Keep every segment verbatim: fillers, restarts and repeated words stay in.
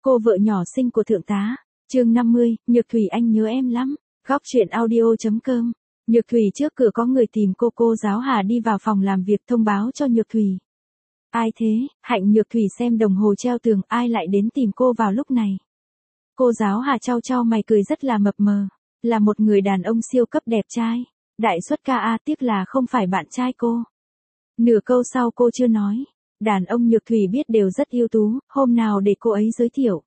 Cô vợ nhỏ xinh của thượng tá. Chương năm mươi, Nhược Thủy anh nhớ em lắm. Góc truyện audio.com. Nhược Thủy trước cửa có người tìm cô cô giáo Hà đi vào phòng làm việc thông báo cho Nhược Thủy. Ai thế? Hạnh Nhược Thủy xem đồng hồ treo tường, ai lại đến tìm cô vào lúc này? Cô giáo Hà chau chau mày cười rất là mập mờ, là một người đàn ông siêu cấp đẹp trai, đại xuất ca a, tiếc là không phải bạn trai cô. Nửa câu sau cô chưa nói, đàn ông Nhược Thủy biết đều rất ưu tú, hôm nào để cô ấy giới thiệu.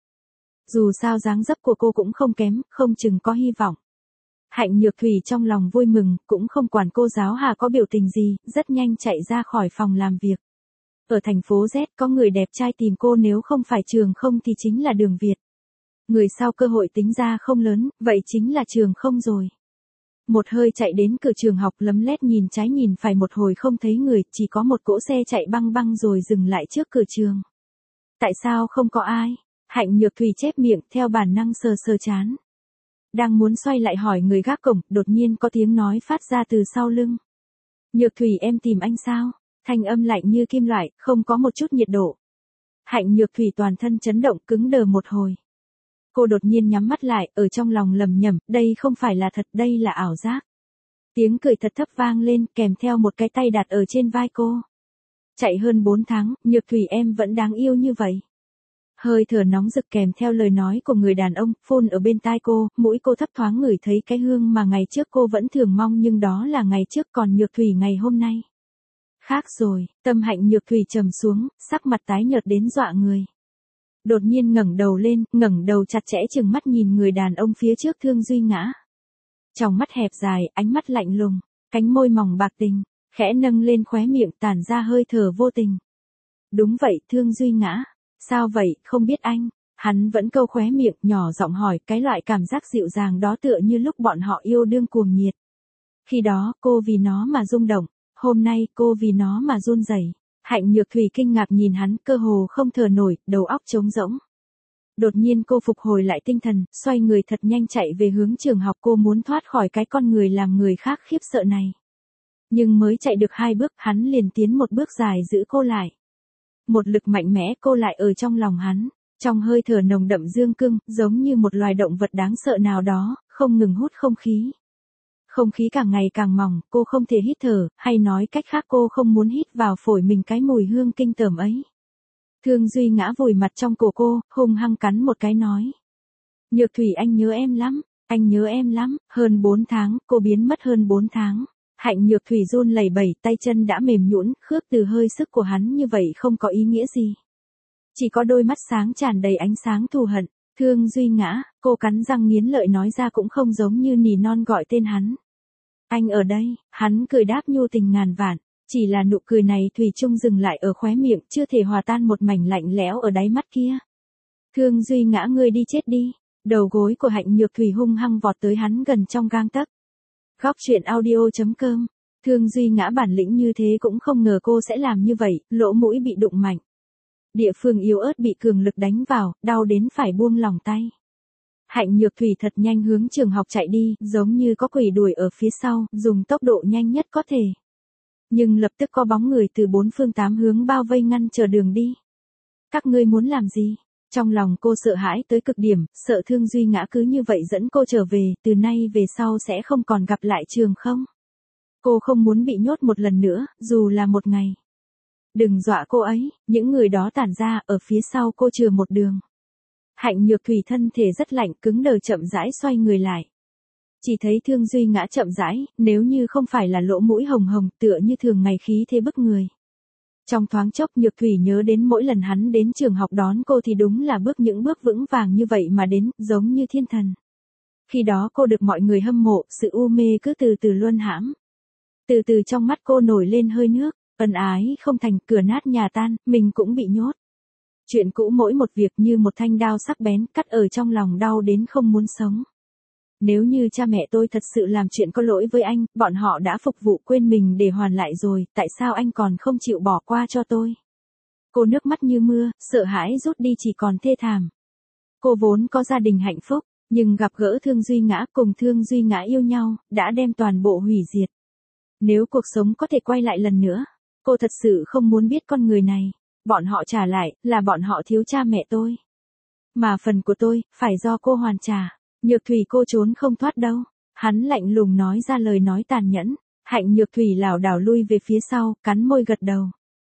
Dù sao dáng dấp của cô cũng không kém, không chừng có hy vọng. Hạnh Nhược Thủy trong lòng vui mừng, cũng không quản cô giáo Hà có biểu tình gì, rất nhanh chạy ra khỏi phòng làm việc. Ở thành phố Z có người đẹp trai tìm cô, nếu không phải Trường Không thì chính là Đường Việt. Người sau cơ hội tính ra không lớn, vậy chính là Trường Không rồi. Một hơi chạy đến cửa trường học, lấm lét nhìn trái nhìn phải một hồi không thấy người, chỉ có một cỗ xe chạy băng băng rồi dừng lại trước cửa trường. Tại sao không có ai? Hạnh Nhược Thủy chép miệng, theo bản năng sờ sờ trán. Đang muốn xoay lại hỏi người gác cổng, đột nhiên có tiếng nói phát ra từ sau lưng. Nhược Thủy, em tìm anh sao? Thanh âm lạnh như kim loại, không có một chút nhiệt độ. Hạnh Nhược Thủy toàn thân chấn động, cứng đờ một hồi. Cô đột nhiên nhắm mắt lại, ở trong lòng lầm nhầm, đây không phải là thật, đây là ảo giác. Tiếng cười thật thấp vang lên, kèm theo một cái tay đặt ở trên vai cô. Chạy hơn bốn tháng, Nhược Thủy em vẫn đáng yêu như vậy. Hơi thở nóng rực kèm theo lời nói của người đàn ông, phun ở bên tai cô, mũi cô thấp thoáng ngửi thấy cái hương mà ngày trước cô vẫn thường mong, nhưng đó là ngày trước, còn Nhược Thủy ngày hôm nay. Khác rồi, tâm Hạnh Nhược Thủy trầm xuống, sắc mặt tái nhợt đến dọa người. Đột nhiên ngẩng đầu lên, ngẩng đầu chặt chẽ chừng mắt nhìn người đàn ông phía trước, Thương Duy Ngã. Trong mắt hẹp dài, ánh mắt lạnh lùng, cánh môi mỏng bạc tình, khẽ nâng lên khóe miệng tản ra hơi thở vô tình. Đúng vậy, Thương Duy Ngã. Sao vậy, không biết anh? Hắn vẫn câu khóe miệng, nhỏ giọng hỏi, cái loại cảm giác dịu dàng đó tựa như lúc bọn họ yêu đương cuồng nhiệt. Khi đó, cô vì nó mà rung động, hôm nay, cô vì nó mà run rẩy. Hạnh Nhược Thủy kinh ngạc nhìn hắn, cơ hồ không thở nổi, đầu óc trống rỗng. Đột nhiên cô phục hồi lại tinh thần, xoay người thật nhanh chạy về hướng trường học, cô muốn thoát khỏi cái con người làm người khác khiếp sợ này. Nhưng mới chạy được hai bước, hắn liền tiến một bước dài giữ cô lại. Một lực mạnh mẽ, cô lại ở trong lòng hắn, trong hơi thở nồng đậm dương cương, giống như một loài động vật đáng sợ nào đó, không ngừng hút không khí. Không khí càng ngày càng mỏng, cô không thể hít thở, hay nói cách khác cô không muốn hít vào phổi mình cái mùi hương kinh tởm ấy. Thương Duy Ngã vùi mặt trong cổ cô, hung hăng cắn một cái nói. Nhược Thủy anh nhớ em lắm, anh nhớ em lắm, hơn bốn tháng, cô biến mất hơn bốn tháng. Hạnh Nhược Thủy run lẩy bẩy, tay chân đã mềm nhũn, khước từ hơi sức của hắn như vậy không có ý nghĩa gì. Chỉ có đôi mắt sáng tràn đầy ánh sáng thù hận. Thương Duy Ngã, cô cắn răng nghiến lợi nói ra, cũng không giống như nỉ non gọi tên hắn. Anh ở đây, hắn cười đáp nhu tình ngàn vạn, chỉ là nụ cười này thủy chung dừng lại ở khóe miệng, chưa thể hòa tan một mảnh lạnh lẽo ở đáy mắt kia. Thương Duy Ngã, ngươi đi chết đi. Đầu gối của Hạnh Nhược Thủy hung hăng vọt tới hắn gần trong gang tấc. Góc truyện audio.com. Thương Duy Ngã bản lĩnh như thế cũng không ngờ cô sẽ làm như vậy, lỗ mũi bị đụng mạnh. Địa phương yếu ớt bị cường lực đánh vào, đau đến phải buông lỏng tay. Hạnh Nhược Thủy thật nhanh hướng trường học chạy đi, giống như có quỷ đuổi ở phía sau, dùng tốc độ nhanh nhất có thể. Nhưng lập tức có bóng người từ bốn phương tám hướng bao vây ngăn chờ đường đi. Các ngươi muốn làm gì? Trong lòng cô sợ hãi tới cực điểm, sợ Thương Duy Ngã cứ như vậy dẫn cô trở về, từ nay về sau sẽ không còn gặp lại Trường Không. Cô không muốn bị nhốt một lần nữa, dù là một ngày. Đừng dọa cô ấy, những người đó tản ra, ở phía sau cô chừa một đường. Hạnh Nhược Thủy thân thể rất lạnh, cứng đờ chậm rãi xoay người lại. Chỉ thấy Thương Duy Ngã chậm rãi, nếu như không phải là lỗ mũi hồng hồng, tựa như thường ngày khí thế bức người. Trong thoáng chốc Nhược Thủy nhớ đến mỗi lần hắn đến trường học đón cô thì đúng là bước những bước vững vàng như vậy mà đến, giống như thiên thần. Khi đó cô được mọi người hâm mộ, sự u mê cứ từ từ luân hãm. Từ từ trong mắt cô nổi lên hơi nước, ân ái không thành, cửa nát nhà tan, mình cũng bị nhốt. Chuyện cũ mỗi một việc như một thanh đao sắc bén, cắt ở trong lòng đau đến không muốn sống. Nếu như cha mẹ tôi thật sự làm chuyện có lỗi với anh, bọn họ đã phục vụ quên mình để hoàn lại rồi, tại sao anh còn không chịu bỏ qua cho tôi? Cô nước mắt như mưa, sợ hãi rút đi chỉ còn thê thảm. Cô vốn có gia đình hạnh phúc, nhưng gặp gỡ Thương Duy Ngã, cùng Thương Duy Ngã yêu nhau, đã đem toàn bộ hủy diệt. Nếu cuộc sống có thể quay lại lần nữa, cô thật sự không muốn biết con người này. Bọn họ trả lại, là bọn họ thiếu cha mẹ tôi. Mà phần của tôi, phải do cô hoàn trả. Nhược Thủy cô trốn không thoát đâu. Hắn lạnh lùng nói ra lời nói tàn nhẫn. Hạnh Nhược Thủy lảo đảo lui về phía sau, cắn môi gật đầu.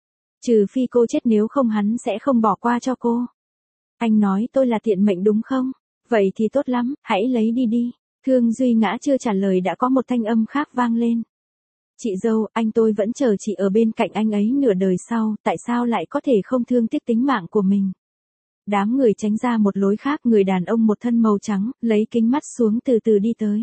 Trừ phi cô chết, nếu không hắn sẽ không bỏ qua cho cô. Anh nói tôi là tiện mệnh đúng không? Vậy thì tốt lắm, hãy lấy đi đi. Thương Duy Ngã chưa trả lời đã có một thanh âm khác vang lên. Chị dâu, anh tôi vẫn chờ chị ở bên cạnh anh ấy nửa đời sau, tại sao lại có thể không thương tiếc tính mạng của mình? Đám người tránh ra một lối khác, người đàn ông một thân màu trắng, lấy kính mắt xuống từ từ đi tới.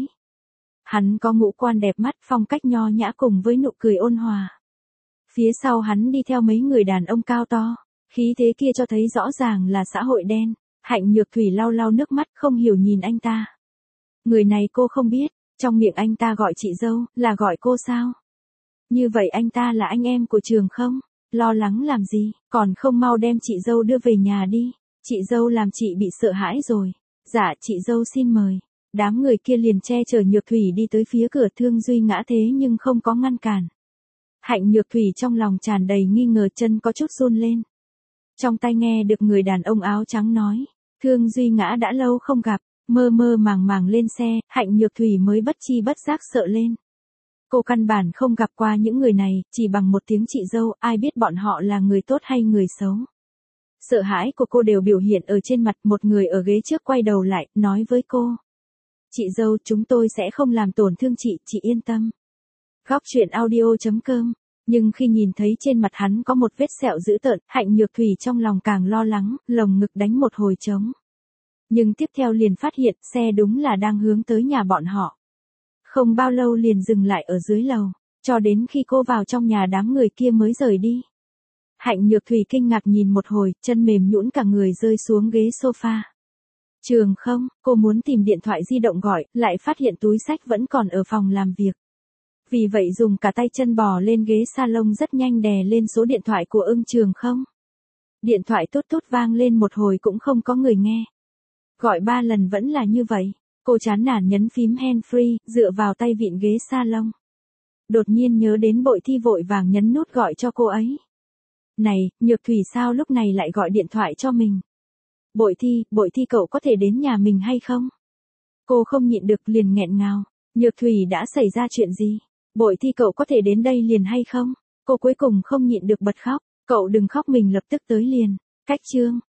Hắn có ngũ quan đẹp mắt, phong cách nho nhã cùng với nụ cười ôn hòa. Phía sau hắn đi theo mấy người đàn ông cao to, khí thế kia cho thấy rõ ràng là xã hội đen. Hạnh Nhược Thủy lau lau nước mắt, không hiểu nhìn anh ta. Người này cô không biết, trong miệng anh ta gọi chị dâu, là gọi cô sao? Như vậy anh ta là anh em của Trường không? Lo lắng làm gì, còn không mau đem chị dâu đưa về nhà đi. Chị dâu làm chị bị sợ hãi rồi. Dạ, chị dâu xin mời. Đám người kia liền che chở Nhược Thủy đi tới phía cửa. Thương Duy Ngã thế nhưng không có ngăn cản. Hạnh Nhược Thủy trong lòng tràn đầy nghi ngờ, chân có chút run lên. Trong tai nghe được người đàn ông áo trắng nói, Thương Duy Ngã đã lâu không gặp, mơ mơ màng màng lên xe, Hạnh Nhược Thủy mới bất chi bất giác sợ lên. Cô căn bản không gặp qua những người này, chỉ bằng một tiếng chị dâu, ai biết bọn họ là người tốt hay người xấu. Sợ hãi của cô đều biểu hiện ở trên mặt. Một người ở ghế trước quay đầu lại, nói với cô. Chị dâu, chúng tôi sẽ không làm tổn thương chị, chị yên tâm. Góc truyện audio chấm com. Nhưng khi nhìn thấy trên mặt hắn có một vết sẹo dữ tợn, Hạnh Nhược Thủy trong lòng càng lo lắng, lồng ngực đánh một hồi trống. Nhưng tiếp theo liền phát hiện xe đúng là đang hướng tới nhà bọn họ. Không bao lâu liền dừng lại ở dưới lầu, cho đến khi cô vào trong nhà đám người kia mới rời đi. Hạnh Nhược Thủy kinh ngạc nhìn một hồi, chân mềm nhũn cả người rơi xuống ghế sofa. Trường không, cô muốn tìm điện thoại di động gọi, lại phát hiện túi xách vẫn còn ở phòng làm việc. Vì vậy dùng cả tay chân bò lên ghế salon, rất nhanh đè lên số điện thoại của Ưng Trường không. Điện thoại tút tút vang lên một hồi cũng không có người nghe. Gọi ba lần vẫn là như vậy. Cô chán nản nhấn phím handfree, dựa vào tay vịn ghế salon. Đột nhiên nhớ đến Bội Thi, vội vàng nhấn nút gọi cho cô ấy. Này, Nhược Thủy sao lúc này lại gọi điện thoại cho mình? Bội Thi, Bội Thi cậu có thể đến nhà mình hay không? Cô không nhịn được liền nghẹn ngào. Nhược Thủy đã xảy ra chuyện gì? Bội Thi cậu có thể đến đây liền hay không? Cô cuối cùng không nhịn được bật khóc. Cậu đừng khóc, mình lập tức tới liền. Cách chương.